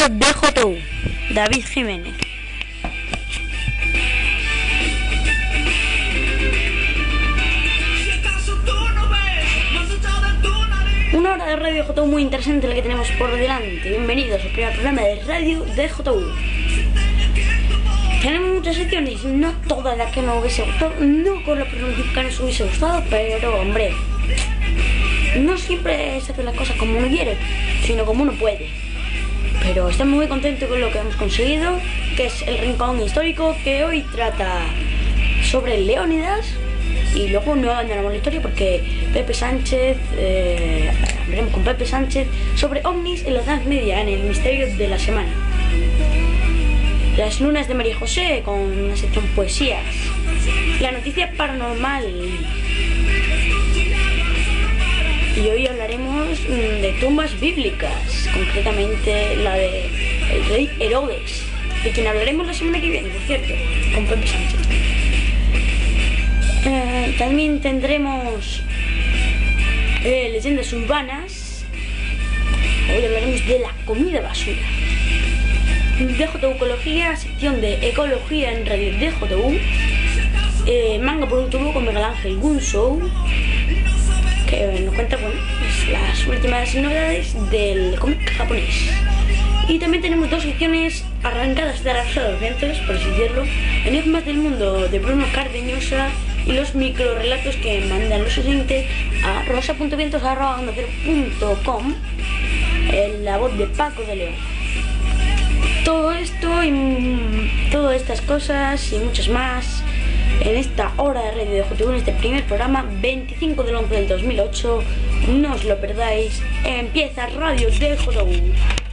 Radio DJU, David Jiménez. Una hora de Radio DJU muy interesante la que tenemos por delante. Bienvenidos al primer programa de Radio DJU. Tenemos muchas secciones, no todas las que nos hubiese gustado, no con la pronunciación que nos hubiese gustado, pero hombre, no siempre se hacen las cosas como uno quiere, sino como uno puede. Pero estamos muy contentos con lo que hemos conseguido, que es el rincón histórico, que hoy trata sobre Leónidas. Y luego no abandonamos la historia porque Pepe Sánchez, hablaremos con Pepe Sánchez sobre ovnis en la Edad Media, en el misterio de la semana. Las lunas de María José, con una sección poesías. La noticia paranormal. Y hoy hablaremos de tumbas bíblicas, concretamente la de el rey Herodes, de quien hablaremos la semana que viene, por cierto, con Pepe Sánchez. También tendremos leyendas urbanas. Hoy hablaremos de la comida basura. DJU Ecología, sección de ecología en Radio DJU. Manga por un tubo con Miguel Ángel Gunshow, que nos cuenta las últimas novedades del cómic japonés. Y también tenemos dos secciones arrancadas de los vientos, por así decirlo: Enigmas del Mundo de Bruno Cardeñosa y los microrelatos que mandan los oyentes a rosa.vientos@ondacero.com, en la voz de Paco de León. Todo esto y todas estas cosas y muchas más en esta hora de Radio DJU, en este primer programa, 25 del 11 del 2008. No os lo perdáis, empieza Radio DJU.